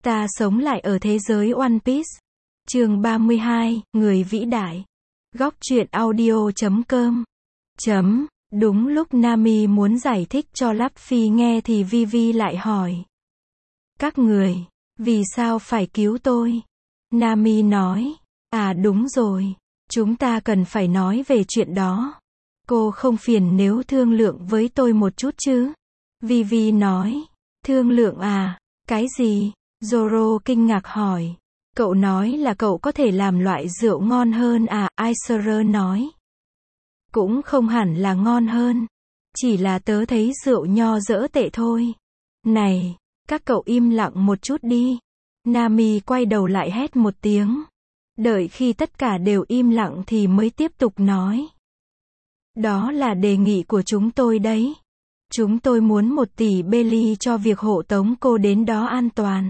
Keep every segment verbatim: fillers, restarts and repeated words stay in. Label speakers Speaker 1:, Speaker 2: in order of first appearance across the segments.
Speaker 1: Ta sống lại ở thế giới One Piece. Chương ba mươi hai, Người vĩ đại. Góc truyện audio chấm com. Chấm. Đúng lúc Nami muốn giải thích cho Luffy nghe thì Vivi lại hỏi. Các người, vì sao phải cứu tôi? Nami nói. À đúng rồi. Chúng ta cần phải nói về chuyện đó. Cô không phiền nếu thương lượng với tôi một chút chứ? Vivi nói. Thương lượng à? Cái gì? Zoro kinh ngạc hỏi. Cậu nói là cậu có thể làm loại rượu ngon hơn à? Aiser nói. Cũng không hẳn là ngon hơn. Chỉ là tớ thấy rượu nho dỡ tệ thôi. Này, các cậu im lặng một chút đi. Nami quay đầu lại hét một tiếng. Đợi khi tất cả đều im lặng thì mới tiếp tục nói. Đó là đề nghị của chúng tôi đấy. Chúng tôi muốn một tỷ belly cho việc hộ tống cô đến đó an toàn.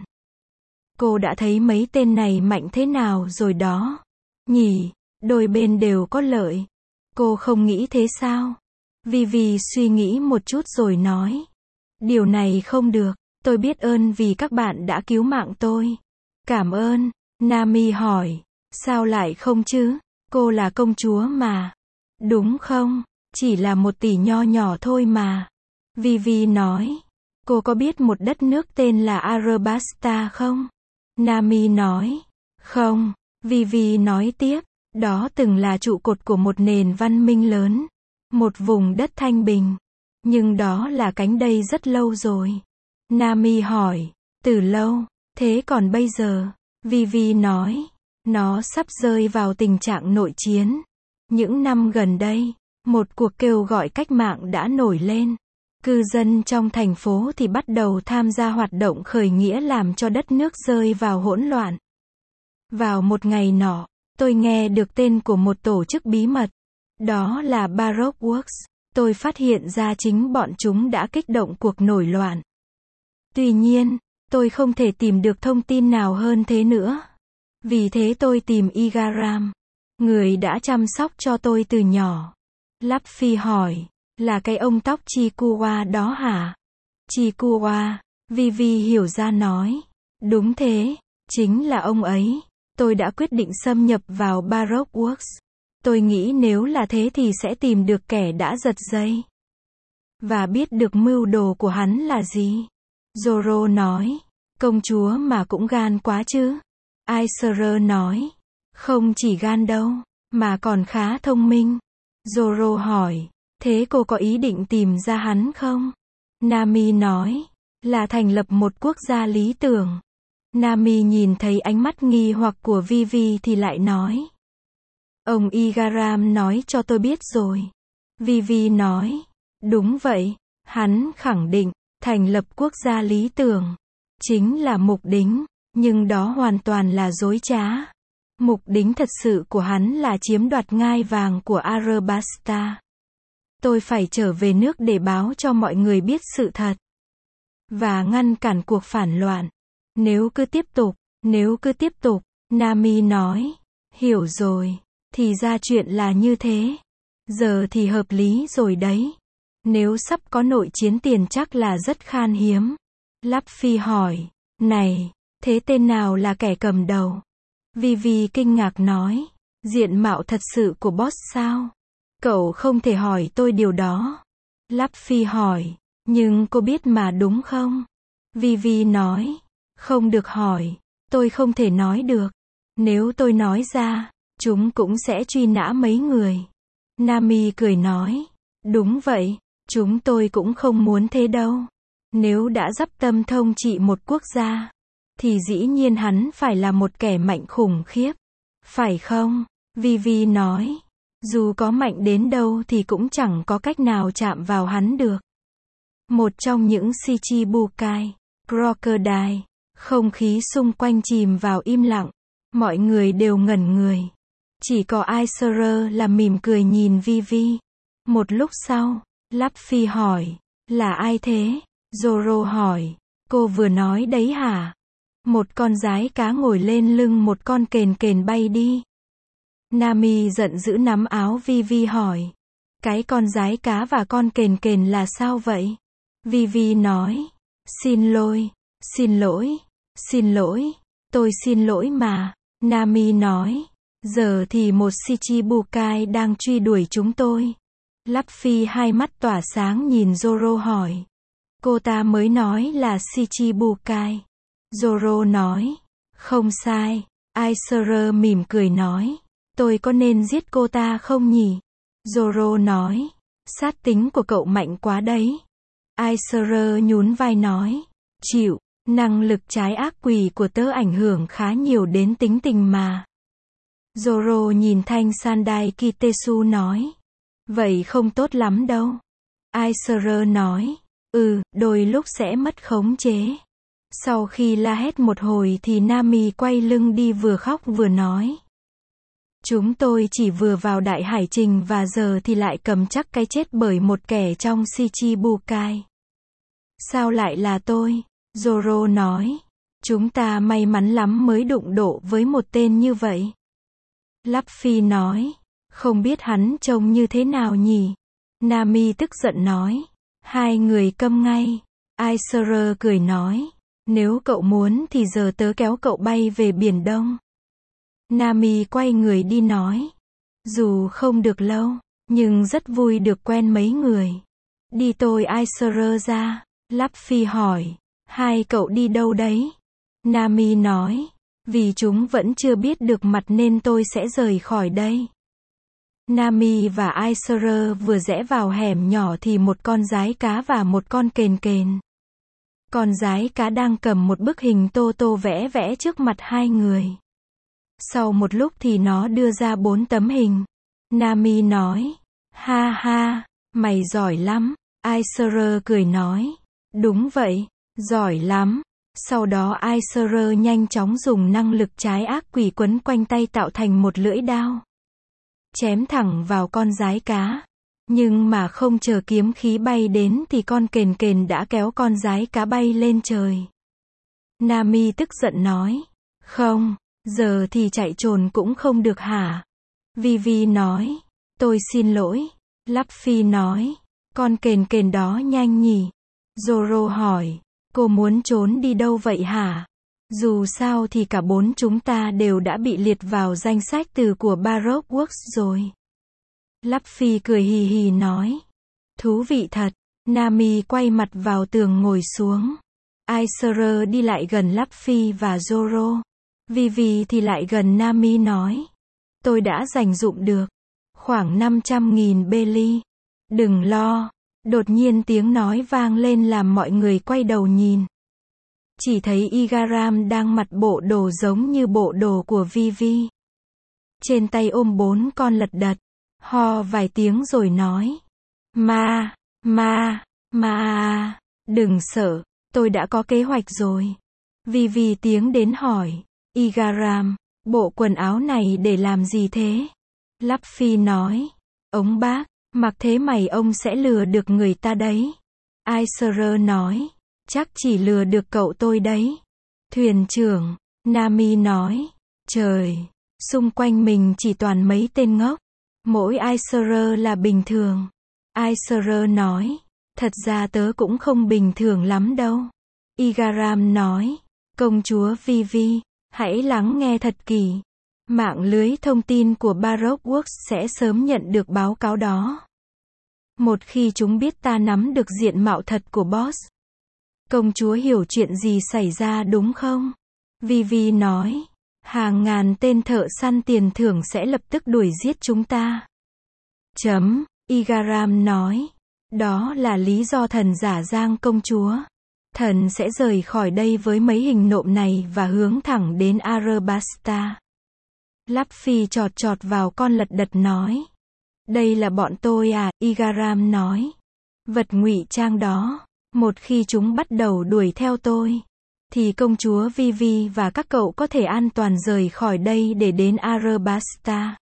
Speaker 1: Cô đã thấy mấy tên này mạnh thế nào rồi đó. Nhỉ, đôi bên đều có lợi. Cô không nghĩ thế sao? Vivi suy nghĩ một chút rồi nói. Điều này không được, tôi biết ơn vì các bạn đã cứu mạng tôi. Cảm ơn. Nami hỏi. Sao lại không chứ? Cô là công chúa mà. Đúng không? Chỉ là một tỷ nho nhỏ thôi mà. Vivi nói. Cô có biết một đất nước tên là Arabasta không? Nami nói. Không. Vivi nói tiếp. Đó từng là trụ cột của một nền văn minh lớn. Một vùng đất thanh bình. Nhưng đó là cánh đây rất lâu rồi. Nami hỏi. Từ lâu. Thế còn bây giờ? Vivi nói. Nó sắp rơi vào tình trạng nội chiến. Những năm gần đây, một cuộc kêu gọi cách mạng đã nổi lên. Cư dân trong thành phố thì bắt đầu tham gia hoạt động khởi nghĩa làm cho đất nước rơi vào hỗn loạn. Vào một ngày nọ, tôi nghe được tên của một tổ chức bí mật. Đó là Baroque Works. Tôi phát hiện ra chính bọn chúng đã kích động cuộc nổi loạn. Tuy nhiên, tôi không thể tìm được thông tin nào hơn thế nữa. Vì thế tôi tìm Igaram, người đã chăm sóc cho tôi từ nhỏ. Luffy hỏi, là cái ông tóc Chikuwa đó hả? Chikuwa, Vivi hiểu ra nói. Đúng thế, chính là ông ấy. Tôi đã quyết định xâm nhập vào Baroque Works. Tôi nghĩ nếu là thế thì sẽ tìm được kẻ đã giật dây. Và biết được mưu đồ của hắn là gì. Zoro nói, công chúa mà cũng gan quá chứ. Aiser nói, không chỉ gan đâu, mà còn khá thông minh. Zoro hỏi, thế cô có ý định tìm ra hắn không? Nami nói, là thành lập một quốc gia lý tưởng. Nami nhìn thấy ánh mắt nghi hoặc của Vivi thì lại nói. Ông Igaram nói cho tôi biết rồi. Vivi nói, đúng vậy, hắn khẳng định, thành lập quốc gia lý tưởng, chính là mục đính. Nhưng đó hoàn toàn là dối trá. Mục đính thật sự của hắn là chiếm đoạt ngai vàng của Arabasta. Tôi phải trở về nước để báo cho mọi người biết sự thật. Và ngăn cản cuộc phản loạn. Nếu cứ tiếp tục, nếu cứ tiếp tục, Nami nói. Hiểu rồi. Thì ra chuyện là như thế. Giờ thì hợp lý rồi đấy. Nếu sắp có nội chiến tiền chắc là rất khan hiếm. Luffy hỏi. Này. Thế tên nào là kẻ cầm đầu? Vivi kinh ngạc nói. Diện mạo thật sự của boss sao? Cậu không thể hỏi tôi điều đó. Luffy hỏi. Nhưng cô biết mà đúng không? Vivi nói. Không được hỏi. Tôi không thể nói được. Nếu tôi nói ra, chúng cũng sẽ truy nã mấy người. Nami cười nói. Đúng vậy. Chúng tôi cũng không muốn thế đâu. Nếu đã dắp tâm thông trị một quốc gia, thì dĩ nhiên hắn phải là một kẻ mạnh khủng khiếp. Phải không? Vivi nói. Dù có mạnh đến đâu thì cũng chẳng có cách nào chạm vào hắn được. Một trong những Shichibukai, Crocodile, không khí xung quanh chìm vào im lặng. Mọi người đều ngẩn người. Chỉ có Aiser là mỉm cười nhìn Vivi. Một lúc sau, Luffy hỏi. Là ai thế? Zoro hỏi. Cô vừa nói đấy hả? Một con giái cá ngồi lên lưng một con kền kền bay đi. Nami giận dữ nắm áo Vivi hỏi. Cái con giái cá và con kền kền là sao vậy? Vivi nói. Xin lỗi, xin lỗi. Xin lỗi, tôi xin lỗi mà, Nami nói. Giờ thì một Shichibukai đang truy đuổi chúng tôi. Luffy hai mắt tỏa sáng nhìn Zoro hỏi. Cô ta mới nói là Shichibukai. Zoro nói. Không sai. Aiser mỉm cười nói. Tôi có nên giết cô ta không nhỉ? Zoro nói. Sát tính của cậu mạnh quá đấy. Aiser nhún vai nói. Chịu, năng lực trái ác quỷ của tớ ảnh hưởng khá nhiều đến tính tình mà. Zoro nhìn thanh Sandai Kitesu nói. Vậy không tốt lắm đâu. Aiser nói. Ừ, đôi lúc sẽ mất khống chế. Sau khi la hét một hồi thì Nami quay lưng đi vừa khóc vừa nói. Chúng tôi chỉ vừa vào đại hải trình và giờ thì lại cầm chắc cái chết bởi một kẻ trong Shichibukai. Sao lại là tôi? Zoro nói. Chúng ta may mắn lắm mới đụng độ với một tên như vậy. Luffy nói. Không biết hắn trông như thế nào nhỉ? Nami tức giận nói. Hai người câm ngay. Aiser cười nói. Nếu cậu muốn thì giờ tớ kéo cậu bay về Biển Đông. Nami quay người đi nói. Dù không được lâu, nhưng rất vui được quen mấy người. Đi tôi Aiser ra. Luffy hỏi. Hai cậu đi đâu đấy? Nami nói. Vì chúng vẫn chưa biết được mặt nên tôi sẽ rời khỏi đây. Nami và Aiser vừa rẽ vào hẻm nhỏ thì một con giái cá và một con kền kền. Con giái cá đang cầm một bức hình tô tô vẽ vẽ trước mặt hai người. Sau một lúc thì nó đưa ra bốn tấm hình. Nami nói. Ha ha, mày giỏi lắm. Aiser cười nói. Đúng vậy, giỏi lắm. Sau đó Aiser nhanh chóng dùng năng lực trái ác quỷ quấn quanh tay tạo thành một lưỡi đao. Chém thẳng vào con giái cá. Nhưng mà không chờ kiếm khí bay đến thì con kền kền đã kéo con giái cá bay lên trời. Nami tức giận nói. Không, giờ thì chạy trồn cũng không được hả? Vivi nói. Tôi xin lỗi. Luffy nói. Con kền kền đó nhanh nhỉ? Zoro hỏi. Cô muốn trốn đi đâu vậy hả? Dù sao thì cả bốn chúng ta đều đã bị liệt vào danh sách từ của Baroque Works rồi. Luffy cười hì hì nói. Thú vị thật. Nami quay mặt vào tường ngồi xuống. Aiser đi lại gần Luffy và Zoro. Vivi thì lại gần Nami nói. Tôi đã dành dụm được. Khoảng năm trăm nghìn belly. Đừng lo. Đột nhiên tiếng nói vang lên làm mọi người quay đầu nhìn. Chỉ thấy Igaram đang mặc bộ đồ giống như bộ đồ của Vivi. Trên tay ôm bốn con lật đật. Ho vài tiếng rồi nói. Ma, ma, ma, đừng sợ, tôi đã có kế hoạch rồi. Vivi tiến đến hỏi. Igaram, bộ quần áo này để làm gì thế? Luffy nói. Ông bác, mặc thế mày ông sẽ lừa được người ta đấy. Aiser nói. Chắc chỉ lừa được cậu tôi đấy. Thuyền trưởng, Nami nói. Trời, xung quanh mình chỉ toàn mấy tên ngốc. Mỗi Aiser là bình thường. Aiser nói. Thật ra tớ cũng không bình thường lắm đâu. Igaram nói. Công chúa Vivi, hãy lắng nghe thật kỹ. Mạng lưới thông tin của Baroque Works sẽ sớm nhận được báo cáo đó. Một khi chúng biết ta nắm được diện mạo thật của boss. Công chúa hiểu chuyện gì xảy ra đúng không? Vivi nói. Hàng ngàn tên thợ săn tiền thưởng sẽ lập tức đuổi giết chúng ta. Chấm, Igaram nói. Đó là lý do thần giả giang công chúa. Thần sẽ rời khỏi đây với mấy hình nộm này và hướng thẳng đến Arabasta. Luffy chọt chọt vào con lật đật nói. Đây là bọn tôi à, Igaram nói. Vật ngụy trang đó. Một khi chúng bắt đầu đuổi theo tôi, thì công chúa Vivi và các cậu có thể an toàn rời khỏi đây để đến Arabasta.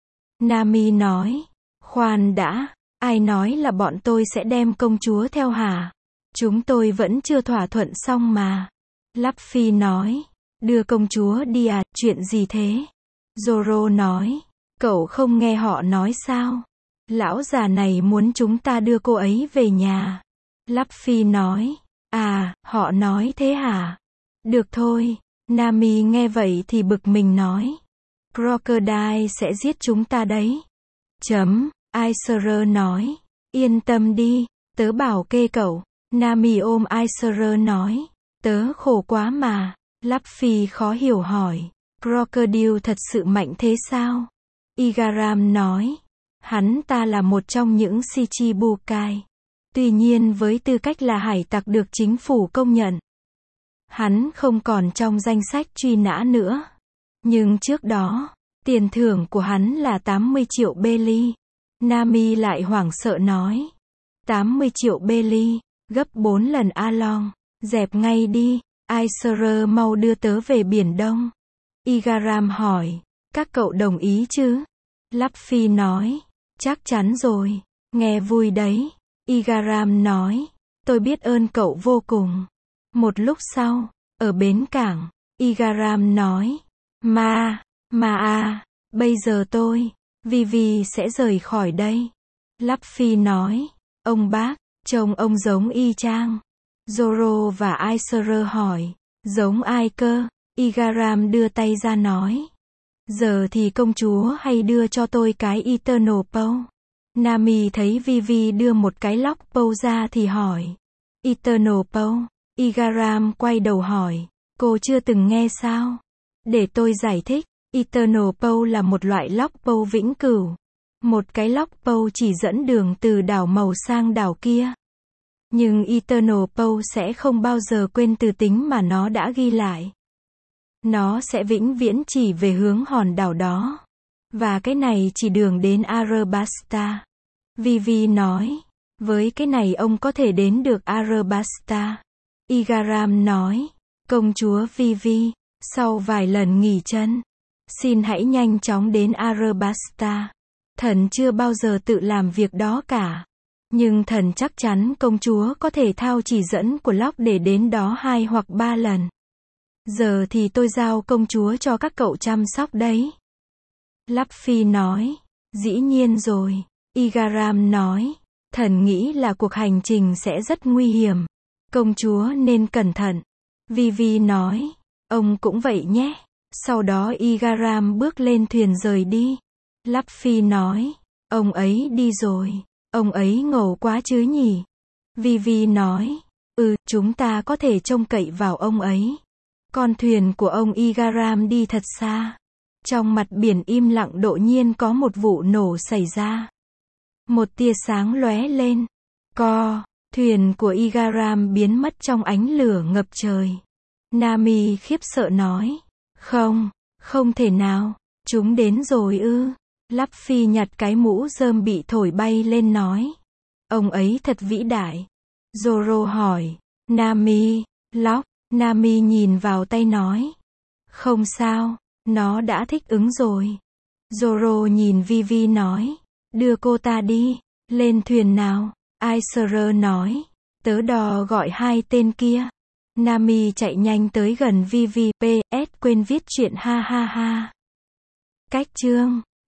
Speaker 1: Nami nói. Khoan đã, ai nói là bọn tôi sẽ đem công chúa theo hả? Chúng tôi vẫn chưa thỏa thuận xong mà. Luffy nói. Đưa công chúa đi à, chuyện gì thế? Zoro nói. Cậu không nghe họ nói sao? Lão già này muốn chúng ta đưa cô ấy về nhà. Luffy nói. À, họ nói thế hả? Được thôi. Nami nghe vậy thì bực mình nói. Crocodile sẽ giết chúng ta đấy. Chấm. Aisher nói. Yên tâm đi, tớ bảo kê cậu. Nami ôm Aisher nói. Tớ khổ quá mà. Luffy khó hiểu hỏi. Crocodile thật sự mạnh thế sao? Igaram nói. Hắn ta là một trong những Shichibukai. Tuy nhiên với tư cách là hải tặc được chính phủ công nhận, hắn không còn trong danh sách truy nã nữa. Nhưng trước đó, tiền thưởng của hắn là tám mươi triệu belly. Nami lại hoảng sợ nói. tám mươi triệu belly, gấp bốn lần Along. Dẹp ngay đi, Aisher mau đưa tớ về Biển Đông. Igaram hỏi. Các cậu đồng ý chứ? Luffy nói. Chắc chắn rồi. Nghe vui đấy. Igaram nói. Tôi biết ơn cậu vô cùng. Một lúc sau, ở bến cảng, Igaram nói. Ma, ma à, bây giờ tôi, Vivi sẽ rời khỏi đây. Luffy nói. Ông bác, trông ông giống y chang. Zoro và Aisher hỏi. Giống ai cơ? Igaram đưa tay ra nói. Giờ thì công chúa hay đưa cho tôi cái Eternal Pole. Nami thấy Vivi đưa một cái Lock Pole ra thì hỏi. Eternal Pole. Igaram quay đầu hỏi. Cô chưa từng nghe sao? Để tôi giải thích. Eternal Pole là một loại Lock Pole vĩnh cửu. Một cái Lock Pole chỉ dẫn đường từ đảo màu sang đảo kia. Nhưng Eternal Pole sẽ không bao giờ quên từ tính mà nó đã ghi lại. Nó sẽ vĩnh viễn chỉ về hướng hòn đảo đó. Và cái này chỉ đường đến Arabasta. Vivi nói. Với cái này ông có thể đến được Arabasta. Igaram nói. Công chúa Vivi, sau vài lần nghỉ chân, xin hãy nhanh chóng đến Arabasta. Thần chưa bao giờ tự làm việc đó cả. Nhưng thần chắc chắn công chúa có thể thao chỉ dẫn của Lock để đến đó hai hoặc ba lần. Giờ thì tôi giao công chúa cho các cậu chăm sóc đấy. Luffy nói. Dĩ nhiên rồi. Igaram nói. Thần nghĩ là cuộc hành trình sẽ rất nguy hiểm. Công chúa nên cẩn thận. Vivi nói. Ông cũng vậy nhé. Sau đó Igaram bước lên thuyền rời đi. Luffy nói. Ông ấy đi rồi. Ông ấy ngầu quá chứ nhỉ? Vivi nói. Ừ, chúng ta có thể trông cậy vào ông ấy. Con thuyền của ông Igaram đi thật xa. Trong mặt biển im lặng đột nhiên có một vụ nổ xảy ra. Một tia sáng lóe lên. Co, thuyền của Igaram biến mất trong ánh lửa ngập trời. Nami khiếp sợ nói. Không, không thể nào, chúng đến rồi ư. Luffy nhặt cái mũ rơm bị thổi bay lên nói. Ông ấy thật vĩ đại. Zoro hỏi. Nami, Lock. Nami nhìn vào tay nói. Không sao, nó đã thích ứng rồi. Zoro nhìn Vivi nói. Đưa cô ta đi, lên thuyền nào. Aisher nói. Tớ đò gọi hai tên kia. Nami chạy nhanh tới gần Vivi. pê ét quên viết chuyện ha ha ha. Cách chương